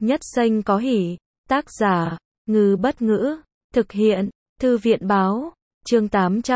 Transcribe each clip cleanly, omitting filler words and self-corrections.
Nhất Xanh có hỉ. Tác giả, Ngư Bất Ngữ. Thực hiện, Thư viện Báo. Chương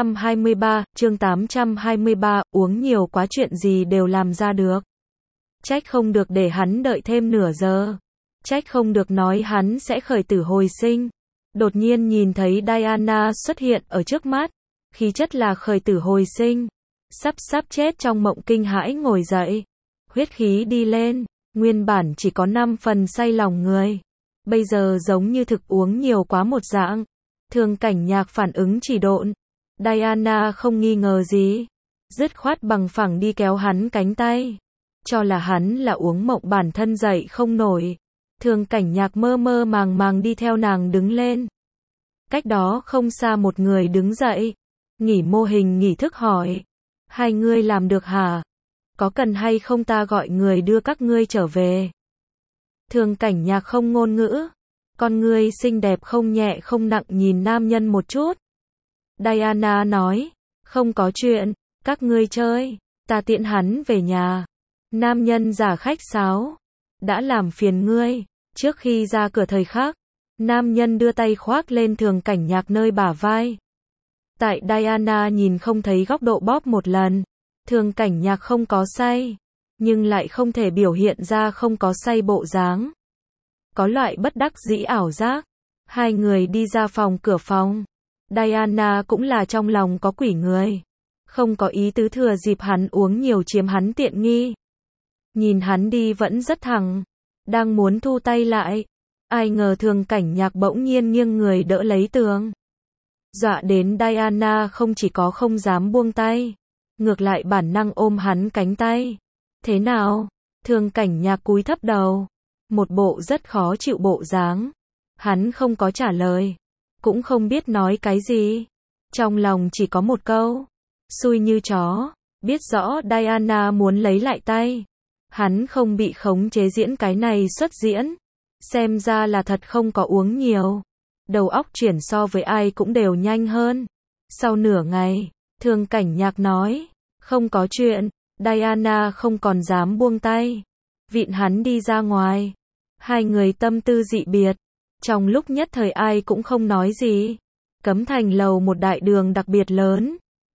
823, uống nhiều quá chuyện gì đều làm ra được. Trách không được để hắn đợi thêm nửa giờ. Trách không được nói hắn sẽ khởi tử hồi sinh. Đột nhiên nhìn thấy Diana xuất hiện ở trước mắt. Khí chất là khởi tử hồi sinh. Sắp chết trong mộng kinh hãi ngồi dậy. Huyết khí đi lên. Nguyên bản chỉ có 5 phần say lòng người. Bây giờ giống như thực uống nhiều quá một dạng. Thường Cảnh Nhạc phản ứng chỉ độn. Diana không nghi ngờ gì. Dứt khoát bằng phẳng đi kéo hắn cánh tay. Cho là hắn là uống mộng bản thân dậy không nổi. Thường Cảnh Nhạc mơ màng đi theo nàng đứng lên. Cách đó không xa một người đứng dậy. Nghỉ mô hình nghỉ thức hỏi. Hai ngươi làm được hả? Có cần hay không ta gọi người đưa các ngươi trở về? Thường Cảnh Nhạc không ngôn ngữ. Con ngươi xinh đẹp không nhẹ không nặng nhìn nam nhân một chút. Diana nói. Không có chuyện, các ngươi chơi, ta tiễn hắn về nhà. Nam nhân giả khách sáo. Đã làm phiền ngươi. Trước khi ra cửa thời khắc, nam nhân đưa tay khoác lên Thường Cảnh Nhạc nơi bả vai. Tại Diana nhìn không thấy góc độ bóp một lần. Thường Cảnh Nhạc không có say, nhưng lại không thể biểu hiện ra không có say bộ dáng. Có loại bất đắc dĩ ảo giác. Hai người đi ra cửa phòng. Diana cũng là trong lòng có quỷ người. Không có ý tứ thừa dịp hắn uống nhiều chiếm hắn tiện nghi. Nhìn hắn đi vẫn rất thẳng. Đang muốn thu tay lại. Ai ngờ Thường Cảnh Nhạc bỗng nhiên nghiêng người đỡ lấy tường. Dọa đến Diana không chỉ có không dám buông tay. Ngược lại bản năng ôm hắn cánh tay. Thế nào? Thường Cảnh Nhạc cúi thấp đầu. Một bộ rất khó chịu bộ dáng. Hắn không có trả lời. Cũng không biết nói cái gì. Trong lòng chỉ có một câu. Xui như chó. Biết rõ Diana muốn lấy lại tay. Hắn không bị khống chế diễn cái này xuất diễn. Xem ra là thật không có uống nhiều. Đầu óc chuyển so với ai cũng đều nhanh hơn. Sau nửa ngày, Thường Cảnh Nhạc nói. Không có chuyện. Diana không còn dám buông tay. Vịn hắn đi ra ngoài. Hai người tâm tư dị biệt. Trong lúc nhất thời ai cũng không nói gì. Cấm Thành lầu một đại đường đặc biệt lớn.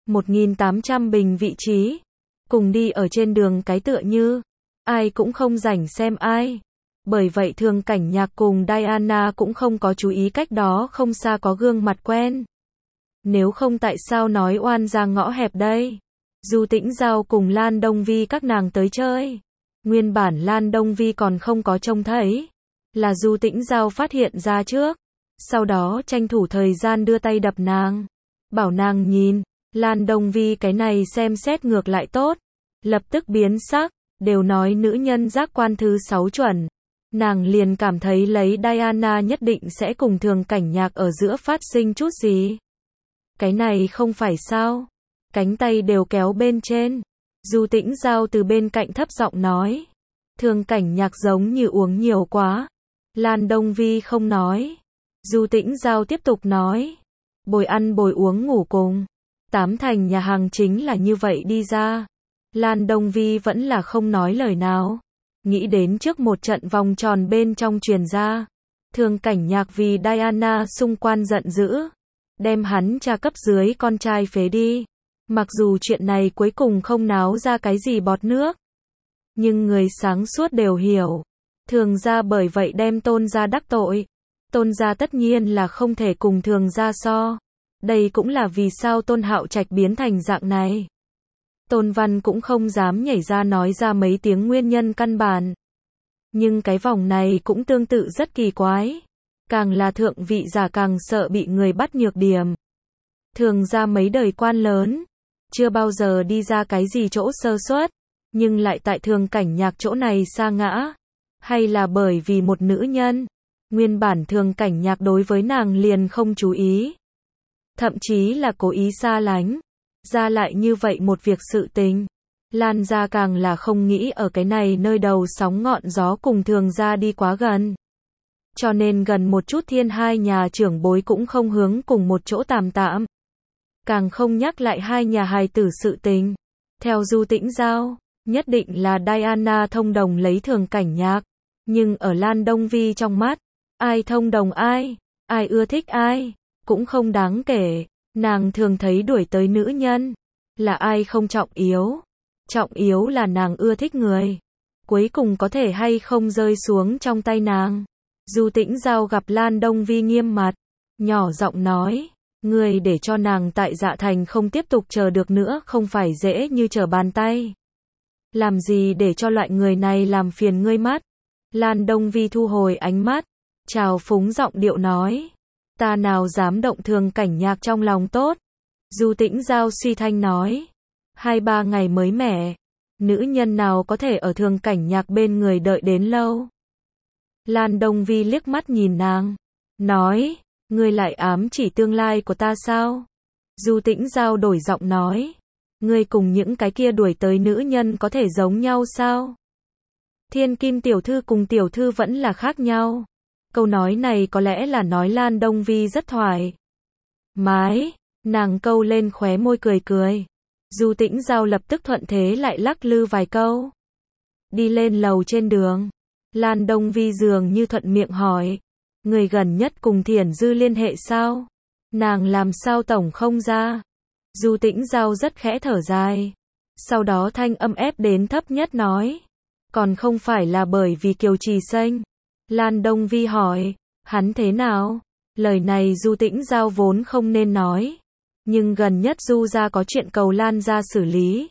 1.800 bình vị trí. Cùng đi ở trên đường cái tựa như. Ai cũng không rảnh xem ai. Bởi vậy Thường Cảnh Nhạc cùng Diana cũng không có chú ý cách đó không xa có gương mặt quen. Nếu không tại sao nói oan ra ngõ hẹp đây. Du Tĩnh Giao cùng Lan Đông Vi các nàng tới chơi. Nguyên bản Lan Đông Vi còn không có trông thấy. Là Du Tĩnh Giao phát hiện ra trước. Sau đó tranh thủ thời gian đưa tay đập nàng. Bảo nàng nhìn. Lan Đông Vi cái này xem xét ngược lại tốt. Lập tức biến sắc. Đều nói nữ nhân giác quan thứ 6 chuẩn. Nàng liền cảm thấy lấy Diana nhất định sẽ cùng Thường Cảnh Nhạc ở giữa phát sinh chút gì. Cái này không phải sao. Cánh tay đều kéo bên trên. Du Tĩnh Giao từ bên cạnh thấp giọng nói. Thường Cảnh Nhạc giống như uống nhiều quá. Lan Đông Vi không nói. Du Tĩnh Giao tiếp tục nói. Bồi ăn bồi uống ngủ cùng. Tám thành nhà hàng chính là như vậy đi ra. Lan Đông Vi vẫn là không nói lời nào. Nghĩ đến trước một trận vòng tròn bên trong truyền ra. Thường Cảnh Nhạc vì Diana xung quanh giận dữ. Đem hắn cha cấp dưới con trai phế đi. Mặc dù chuyện này cuối cùng không náo ra cái gì bọt nước. Nhưng người sáng suốt đều hiểu. Thường gia bởi vậy đem Tôn gia đắc tội. Tôn gia tất nhiên là không thể cùng Thường gia so. Đây cũng là vì sao Tôn Hạo Trạch biến thành dạng này. Tôn Văn cũng không dám nhảy ra nói ra mấy tiếng nguyên nhân căn bản. Nhưng cái vòng này cũng tương tự rất kỳ quái. Càng là thượng vị giả càng sợ bị người bắt nhược điểm. Thường ra mấy đời quan lớn. Chưa bao giờ đi ra cái gì chỗ sơ suất. Nhưng lại tại Thường Cảnh Nhạc chỗ này sa ngã. Hay là bởi vì một nữ nhân. Nguyên bản Thường Cảnh Nhạc đối với nàng liền không chú ý. Thậm chí là cố ý xa lánh. Ra lại như vậy một việc sự tình. Lan gia càng là không nghĩ ở cái này nơi đầu sóng ngọn gió cùng Thường gia đi quá gần. Cho nên gần một chút thiên hai nhà trưởng bối cũng không hướng cùng một chỗ tạm. Càng không nhắc lại hai nhà hài tử sự tình. Theo Du Tĩnh Giao, nhất định là Diana thông đồng lấy Thường Cảnh Nhạc. Nhưng ở Lan Đông Vi trong mắt, ai thông đồng ai, ai ưa thích ai, cũng không đáng kể. Nàng thường thấy đuổi tới nữ nhân, là ai không trọng yếu. Trọng yếu là nàng ưa thích người. Cuối cùng có thể hay không rơi xuống trong tay nàng. Du Tĩnh Giao gặp Lan Đông Vi nghiêm mặt, nhỏ giọng nói, ngươi để cho nàng tại Dạ Thành không tiếp tục chờ được nữa không phải dễ như trở bàn tay. Làm gì để cho loại người này làm phiền ngươi mắt? Lan Đông Vi thu hồi ánh mắt, trào phúng giọng điệu nói, ta nào dám động Thường Cảnh Nhạc trong lòng tốt. Du Tĩnh Giao suy thanh nói, 2-3 ngày mới mẻ, nữ nhân nào có thể ở Thường Cảnh Nhạc bên người đợi đến lâu. Lan Đông Vi liếc mắt nhìn nàng, nói, ngươi lại ám chỉ tương lai của ta sao? Du Tĩnh Giao đổi giọng nói, ngươi cùng những cái kia đuổi tới nữ nhân có thể giống nhau sao? Thiên Kim tiểu thư cùng tiểu thư vẫn là khác nhau. Câu nói này có lẽ là nói Lan Đông Vi rất thoải mái, nàng câu lên khóe môi cười cười. Du Tĩnh Giao lập tức thuận thế lại lắc lư vài câu. Đi lên lầu trên đường, Lan Đông Vi dường như thuận miệng hỏi, người gần nhất cùng Thiển Dư liên hệ sao? Nàng làm sao tổng không ra? Du Tĩnh Giao rất khẽ thở dài. Sau đó thanh âm ép đến thấp nhất nói, còn không phải là bởi vì Kiều Trì Xanh. Lan Đông Vi hỏi, hắn thế nào? Lời này Du Tĩnh Giao vốn không nên nói. Nhưng gần nhất Du gia có chuyện cầu Lan gia xử lý.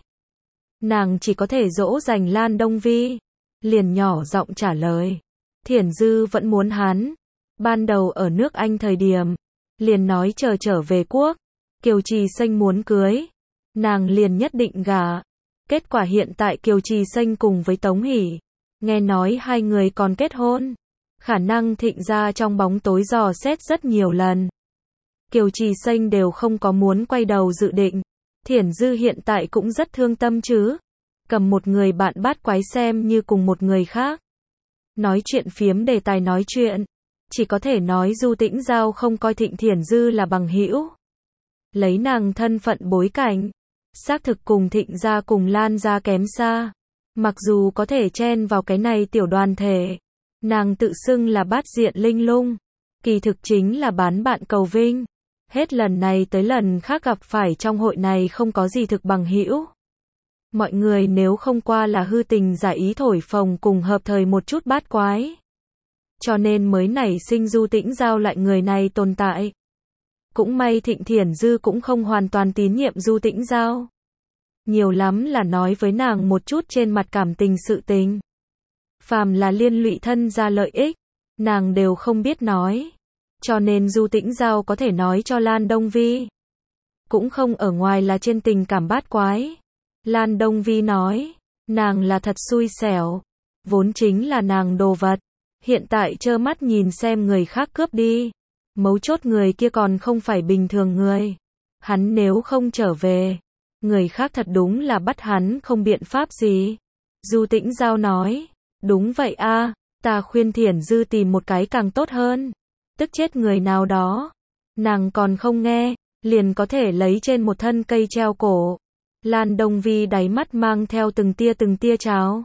Nàng chỉ có thể dỗ dành Lan Đông Vi. Liền nhỏ giọng trả lời. Thiển Dư vẫn muốn hắn. Ban đầu ở nước Anh thời điểm, liền nói chờ trở về quốc. Kiều Trì Xanh muốn cưới. Nàng liền nhất định gả. Kết quả hiện tại Kiều Trì Xanh cùng với Tống Hỷ. Nghe nói hai người còn kết hôn. Khả năng Thịnh gia trong bóng tối dò xét rất nhiều lần. Kiều Trì Xanh đều không có muốn quay đầu dự định. Thiển Dư hiện tại cũng rất thương tâm chứ. Cầm một người bạn bát quái xem như cùng một người khác. Nói chuyện phiếm đề tài nói chuyện. Chỉ có thể nói Du Tĩnh Giao không coi Thịnh Thiển Dư là bằng hữu. Lấy nàng thân phận bối cảnh. Xác thực cùng Thịnh gia cùng Lan gia kém xa. Mặc dù có thể chen vào cái này tiểu đoàn thể. Nàng tự xưng là bát diện linh lung. Kỳ thực chính là bán bạn cầu vinh. Hết lần này tới lần khác gặp phải trong hội này không có gì thực bằng hữu. Mọi người nếu không qua là hư tình giả ý thổi phồng cùng hợp thời một chút bát quái. Cho nên mới nảy sinh Du Tĩnh Giao lại người này tồn tại. Cũng may Thịnh Thiển Dư cũng không hoàn toàn tín nhiệm Du Tĩnh Giao. Nhiều lắm là nói với nàng một chút trên mặt cảm tình sự tình. Phàm là liên lụy thân ra lợi ích, nàng đều không biết nói. Cho nên Du Tĩnh Giao có thể nói cho Lan Đông Vi. Cũng không ở ngoài là trên tình cảm bát quái. Lan Đông Vi nói, nàng là thật xui xẻo. Vốn chính là nàng đồ vật. Hiện tại trơ mắt nhìn xem người khác cướp đi. Mấu chốt người kia còn không phải bình thường người. Hắn nếu không trở về, người khác thật đúng là bắt hắn không biện pháp gì. Du Tĩnh Giao nói, đúng vậy a, ta khuyên Thiển Dư tìm một cái càng tốt hơn. Tức chết người nào đó. Nàng còn không nghe, liền có thể lấy trên một thân cây treo cổ. Lan Đông Vi đáy mắt mang theo từng tia trào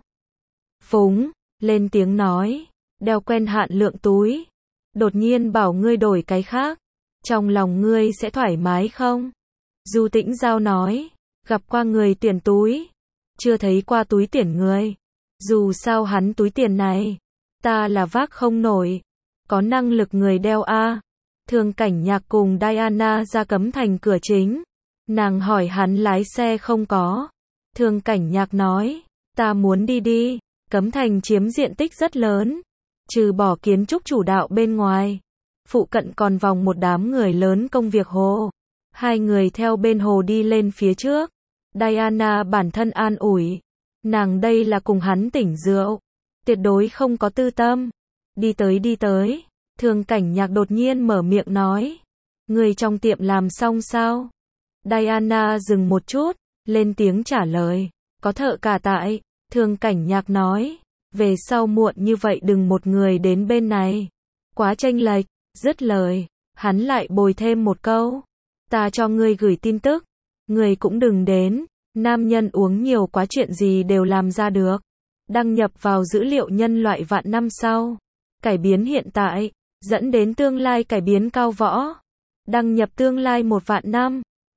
phúng, lên tiếng nói, đeo quen hạn lượng túi. Đột nhiên bảo ngươi đổi cái khác. Trong lòng ngươi sẽ thoải mái không? Du Tĩnh Giao nói, gặp qua người tuyển túi. Chưa thấy qua túi tuyển người. Dù sao hắn túi tiền này, ta là vác không nổi. Có năng lực người đeo a. Thường Cảnh Nhạc cùng Diana ra Cấm Thành cửa chính. Nàng hỏi hắn lái xe không có. Thường Cảnh Nhạc nói, ta muốn đi. Cấm Thành chiếm diện tích rất lớn. Trừ bỏ kiến trúc chủ đạo bên ngoài. Phụ cận còn vòng một đám người lớn công việc hồ. Hai người theo bên hồ đi lên phía trước. Diana bản thân an ủi. Nàng đây là cùng hắn tỉnh rượu. Tuyệt đối không có tư tâm. Đi tới. Thường Cảnh Nhạc đột nhiên mở miệng nói. Người trong tiệm làm xong sao? Diana dừng một chút. Lên tiếng trả lời. Có thợ cả tại. Thường Cảnh Nhạc nói. Về sau muộn như vậy đừng một người đến bên này. Quá chênh lệch. Dứt lời. Hắn lại bồi thêm một câu. Ta cho ngươi gửi tin tức. Ngươi cũng đừng đến. Nam nhân uống nhiều quá chuyện gì đều làm ra được. Đăng nhập vào dữ liệu nhân loại vạn năm sau. Cải biến hiện tại, dẫn đến tương lai cải biến cao võ. Đăng nhập tương lai 1 vạn năm.